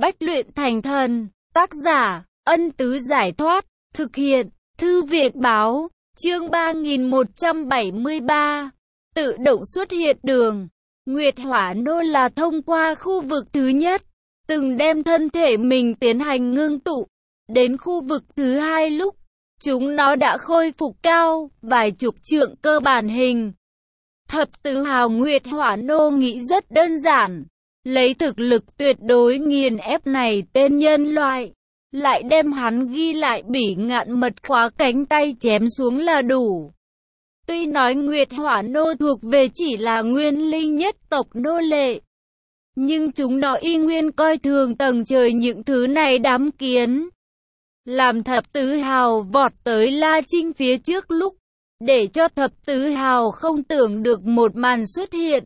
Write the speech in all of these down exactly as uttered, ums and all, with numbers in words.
Bách luyện thành thần. Tác giả, Ân Tứ Giải Thoát. Thực hiện, Thư viện Báo. Chương ba nghìn một trăm bảy mươi ba. Tự động xuất hiện đường. Nguyệt Hỏa Nô là thông qua khu vực thứ nhất, từng đem thân thể mình tiến hành ngưng tụ. Đến khu vực thứ hai lúc, chúng nó đã khôi phục cao, vài chục trượng cơ bản hình. Thập Tứ Hào Nguyệt Hỏa Nô nghĩ rất đơn giản. Lấy thực lực tuyệt đối nghiền ép này tên nhân loại, lại đem hắn ghi lại bỉ ngạn mật khóa cánh tay chém xuống là đủ. Tuy nói Nguyệt Hỏa Nô thuộc về chỉ là nguyên linh nhất tộc nô lệ, nhưng chúng nó y nguyên coi thường tầng trời những thứ này đám kiến. Làm Thập Tứ Hào vọt tới La Trinh phía trước lúc, để cho Thập Tứ Hào không tưởng được một màn xuất hiện.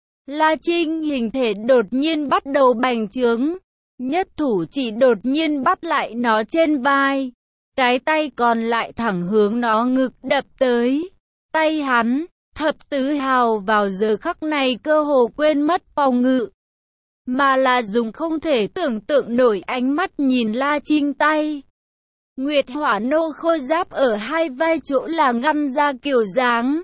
La Trinh hình thể đột nhiên bắt đầu bành trướng, nhất thủ chỉ đột nhiên bắt lại nó trên vai, cái tay còn lại thẳng hướng nó ngực đập tới. Tay hắn, Thập Tứ Hào vào giờ khắc này cơ hồ quên mất phòng ngự, mà là dùng không thể tưởng tượng nổi ánh mắt nhìn La Trinh tay. Nguyệt Hỏa Nô khôi giáp ở hai vai chỗ là ngăn ra kiểu dáng.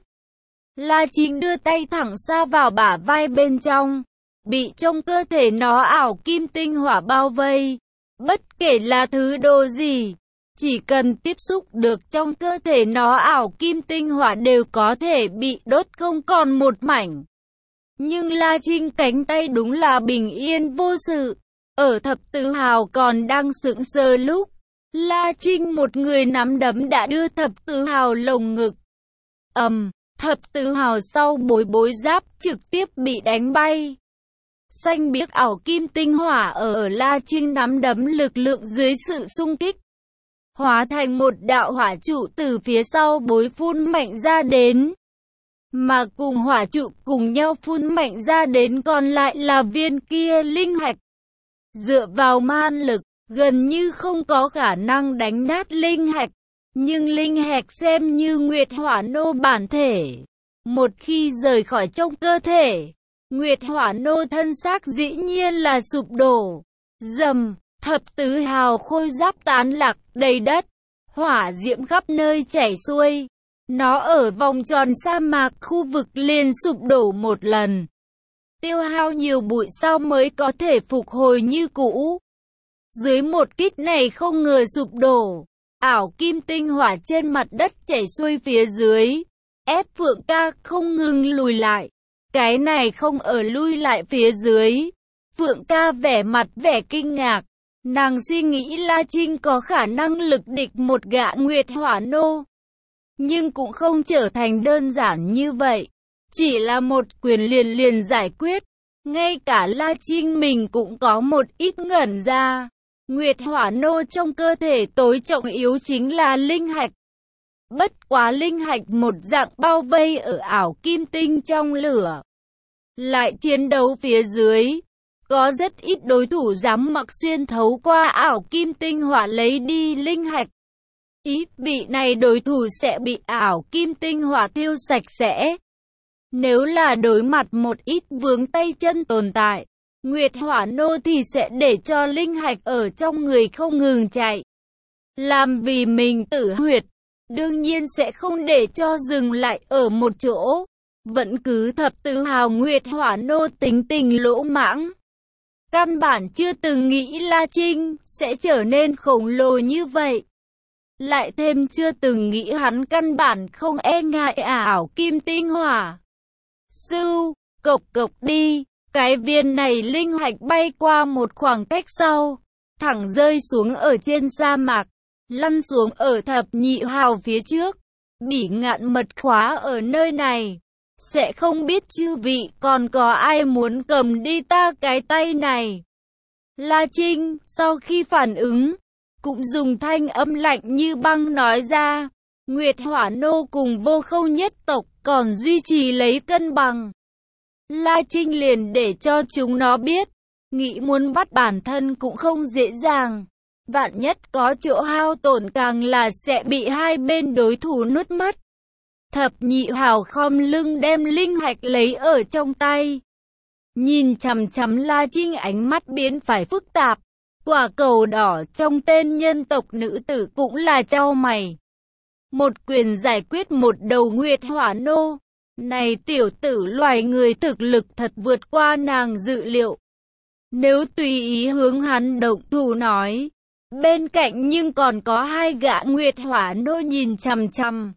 La Trinh đưa tay thẳng xa vào bả vai bên trong, bị trong cơ thể nó ảo kim tinh hỏa bao vây. Bất kể là thứ đồ gì, chỉ cần tiếp xúc được trong cơ thể nó ảo kim tinh hỏa đều có thể bị đốt không còn một mảnh. Nhưng La Trinh cánh tay đúng là bình yên vô sự. Ở Thập Tứ Hào còn đang sững sờ lúc, La Trinh một người nắm đấm đã đưa Thập Tứ Hào lồng ngực. ầm, um, Thập Tứ Hào sau bối bối giáp trực tiếp bị đánh bay. Xanh biếc ảo kim tinh hỏa ở, ở La Trinh nắm đấm lực lượng dưới sự xung kích, hóa thành một đạo hỏa trụ từ phía sau bối phun mạnh ra đến. Mà cùng hỏa trụ cùng nhau phun mạnh ra đến còn lại là viên kia linh hạch. Dựa vào man lực, gần như không có khả năng đánh nát linh hạch. Nhưng linh hạch xem như Nguyệt Hỏa Nô bản thể, một khi rời khỏi trong cơ thể, Nguyệt Hỏa Nô thân xác dĩ nhiên là sụp đổ. Rầm, Thập Tứ Hào khôi giáp tán lạc đầy đất, hỏa diễm khắp nơi chảy xuôi. Nó ở vòng tròn sa mạc khu vực liền sụp đổ một lần, tiêu hao nhiều bụi sau mới có thể phục hồi như cũ. Dưới một kích này không ngờ sụp đổ, ảo kim tinh hỏa trên mặt đất chảy xuôi phía dưới, ép Phượng Ca không ngừng lùi lại. Cái này không ở lui lại phía dưới, Phượng Ca vẻ mặt vẻ kinh ngạc. Nàng suy nghĩ La Trinh có khả năng lực địch một gã Nguyệt Hỏa Nô, nhưng cũng không trở thành đơn giản như vậy, chỉ là một quyền liền liền giải quyết. Ngay cả La Trinh mình cũng có một ít ngẩn ra. Nguyệt Hỏa Nô trong cơ thể tối trọng yếu chính là linh hạch. Bất quá linh hạch một dạng bao vây ở ảo kim tinh trong lửa. Lại chiến đấu phía dưới, có rất ít đối thủ dám mặc xuyên thấu qua ảo kim tinh hỏa lấy đi linh hạch. Ý vị này đối thủ sẽ bị ảo kim tinh hỏa thiêu sạch sẽ. Nếu là đối mặt một ít vướng tay chân tồn tại, Nguyệt Hỏa Nô thì sẽ để cho linh hạch ở trong người không ngừng chạy. Làm vì mình tử huyệt, đương nhiên sẽ không để cho dừng lại ở một chỗ. Vẫn cứ Thập Tứ Hào Nguyệt Hỏa Nô tính tình lỗ mãng, căn bản chưa từng nghĩ La Trinh sẽ trở nên khổng lồ như vậy. Lại thêm chưa từng nghĩ hắn căn bản không e ngại ảo kim tinh hỏa. Sưu, cộc cộc đi. Cái viên này linh hạch bay qua một khoảng cách sau, thẳng rơi xuống ở trên sa mạc, lăn xuống ở Thập Nhị Hào phía trước. Bỉ ngạn mật khóa ở nơi này, sẽ không biết chư vị còn có ai muốn cầm đi ta cái tay này. La Trinh sau khi phản ứng, cũng dùng thanh âm lạnh như băng nói ra. Nguyệt Hỏa Nô cùng Vô Khâu nhất tộc còn duy trì lấy cân bằng. La Trinh liền để cho chúng nó biết, nghĩ muốn bắt bản thân cũng không dễ dàng. Vạn nhất có chỗ hao tổn càng là sẽ bị hai bên đối thủ nuốt mất. Thập Nhị Hào khom lưng đem linh hạch lấy ở trong tay, nhìn chằm chằm La Trinh, ánh mắt biến phải phức tạp. Quả cầu đỏ trong tên nhân tộc nữ tử cũng là chau mày. Một quyền giải quyết một đầu Nguyệt Hỏa Nô. Này tiểu tử, loài người thực lực thật vượt qua nàng dự liệu. Nếu tùy ý hướng hắn động thủ nói. Bên cạnh nhưng còn có hai gã Nguyệt Hỏa Nô nhìn chằm chằm.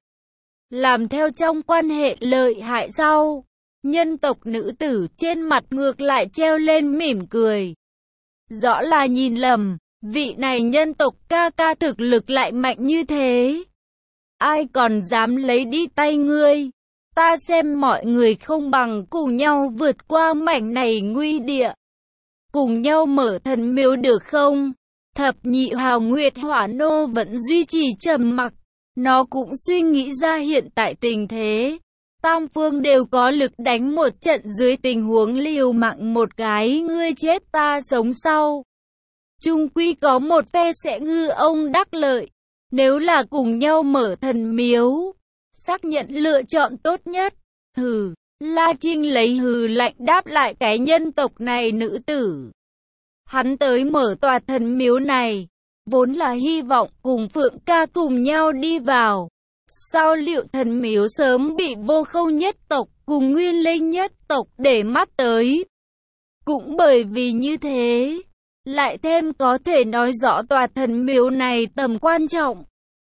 Làm theo trong quan hệ lợi hại sau. Nhân tộc nữ tử trên mặt ngược lại treo lên mỉm cười. Rõ là nhìn lầm, vị này nhân tộc ca ca thực lực lại mạnh như thế. Ai còn dám lấy đi tay ngươi? Ta xem mọi người không bằng cùng nhau vượt qua mảnh này nguy địa. Cùng nhau mở thần miếu được không? Thập nhị hào Nguyệt Hỏa Nô vẫn duy trì trầm mặc. Nó cũng suy nghĩ ra hiện tại tình thế. Tam phương đều có lực đánh một trận dưới tình huống liều mạng một cái ngươi chết ta sống sau. Chung quy có một phe sẽ ngư ông đắc lợi. Nếu là cùng nhau mở thần miếu, xác nhận lựa chọn tốt nhất. Hừ, La Trinh lấy hừ lạnh đáp lại cái nhân tộc này nữ tử. Hắn tới mở tòa thần miếu này, vốn là hy vọng cùng Phượng ca cùng nhau đi vào. Sao liệu thần miếu sớm bị Vô Không nhất tộc cùng Nguyên Linh nhất tộc để mắt tới. Cũng bởi vì như thế, lại thêm có thể nói rõ tòa thần miếu này tầm quan trọng.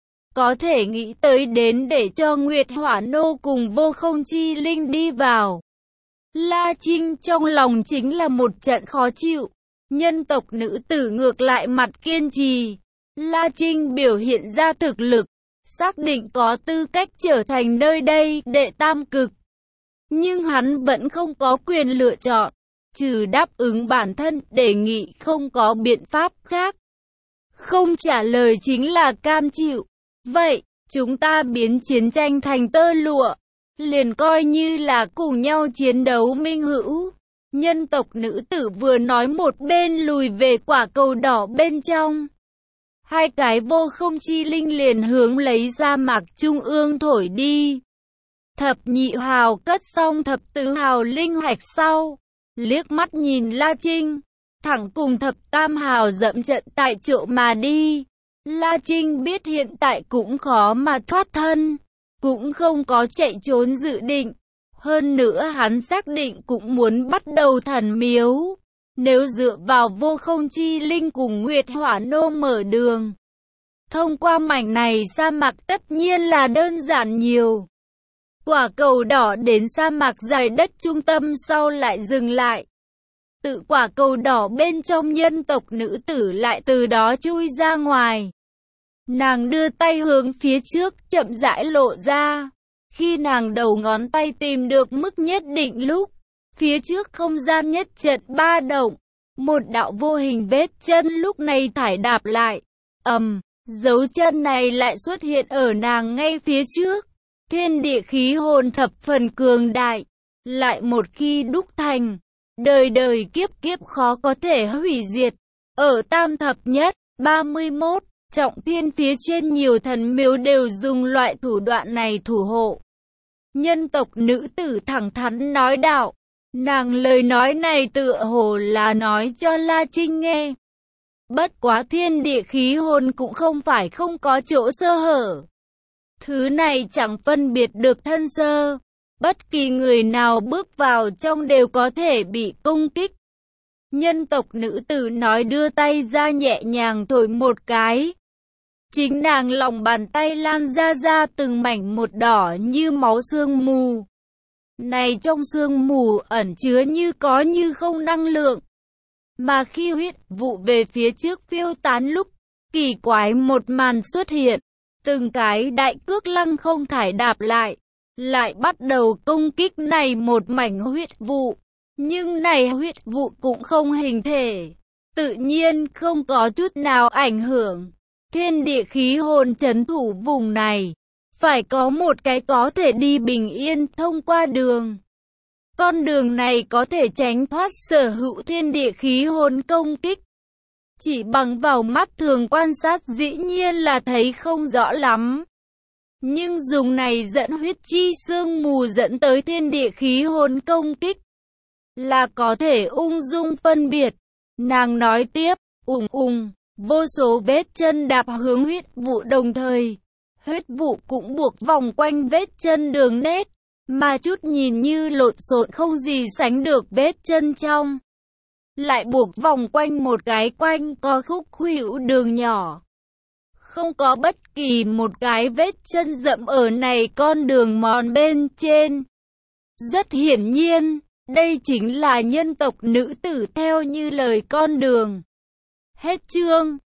Có thể nghĩ tới đến để cho Nguyệt Hỏa Nô cùng Vô Không chi linh đi vào. La Trinh trong lòng chính là một trận khó chịu. Nhân tộc nữ tử ngược lại mặt kiên trì. La Trinh biểu hiện ra thực lực, xác định có tư cách trở thành nơi đây đệ tam cực. Nhưng hắn vẫn không có quyền lựa chọn, trừ đáp ứng bản thân đề nghị không có biện pháp khác. Không trả lời chính là cam chịu. Vậy, chúng ta biến chiến tranh thành tơ lụa, liền coi như là cùng nhau chiến đấu minh hữu. Nhân tộc nữ tử vừa nói một bên lùi về quả cầu đỏ bên trong. Hai cái Vô Không chi linh liền hướng lấy ra mạc trung ương thổi đi. Thập nhị hào cất xong thập tứ hào linh hạch sau, liếc mắt nhìn La Trinh, thẳng cùng thập tam hào dẫm trận tại chỗ mà đi. La Trinh biết hiện tại cũng khó mà thoát thân, cũng không có chạy trốn dự định. Hơn nữa hắn xác định cũng muốn bắt đầu thần miếu. Nếu dựa vào Vô Không chi linh cùng Nguyệt Hỏa Nô mở đường, thông qua mảnh này sa mạc tất nhiên là đơn giản nhiều. Quả cầu đỏ đến sa mạc dài đất trung tâm sau lại dừng lại. Tự quả cầu đỏ bên trong nhân tộc nữ tử lại từ đó chui ra ngoài. Nàng đưa tay hướng phía trước chậm rãi lộ ra. Khi nàng đầu ngón tay tìm được mức nhất định lúc, phía trước không gian nhất chợt ba động. Một đạo vô hình vết chân lúc này thải đạp lại. Ầm, um, dấu chân này lại xuất hiện ở nàng ngay phía trước. Thiên địa khí hồn thập phần cường đại. Lại một khi đúc thành, đời đời kiếp kiếp khó có thể hủy diệt. Ở tam thập nhất, ba mươi mốt, trọng thiên phía trên nhiều thần miếu đều dùng loại thủ đoạn này thủ hộ. Nhân tộc nữ tử thẳng thắn nói đạo. Nàng lời nói này tựa hồ là nói cho La Trinh nghe. Bất quá thiên địa khí hồn cũng không phải không có chỗ sơ hở. Thứ này chẳng phân biệt được thân sơ. Bất kỳ người nào bước vào trong đều có thể bị công kích. Nhân tộc nữ tử nói đưa tay ra nhẹ nhàng thổi một cái. Chính nàng lòng bàn tay lan ra ra từng mảnh một đỏ như máu sương mù. Này trong sương mù ẩn chứa như có như không năng lượng. Mà khi huyết vụ về phía trước phiêu tán lúc, kỳ quái một màn xuất hiện. Từng cái đại cước lăng không thải đạp lại, lại bắt đầu công kích này một mảnh huyết vụ. Nhưng này huyết vụ cũng không hình thể, tự nhiên không có chút nào ảnh hưởng. Thiên địa khí hồn trấn thủ vùng này, phải có một cái có thể đi bình yên thông qua đường. Con đường này có thể tránh thoát sở hữu thiên địa khí hồn công kích. Chỉ bằng vào mắt thường quan sát dĩ nhiên là thấy không rõ lắm. Nhưng dùng này dẫn huyết chi sương mù dẫn tới thiên địa khí hồn công kích, là có thể ung dung phân biệt. Nàng nói tiếp, ùng ùng, vô số vết chân đạp hướng huyết vụ đồng thời. Huyết vụ cũng buộc vòng quanh vết chân đường nét, mà chút nhìn như lộn xộn không gì sánh được vết chân trong. Lại buộc vòng quanh một cái quanh co khúc khuỷu đường nhỏ. Không có bất kỳ một cái vết chân dẫm ở này con đường mòn bên trên. Rất hiển nhiên, đây chính là nhân tộc nữ tử theo như lời con đường. Hết chương.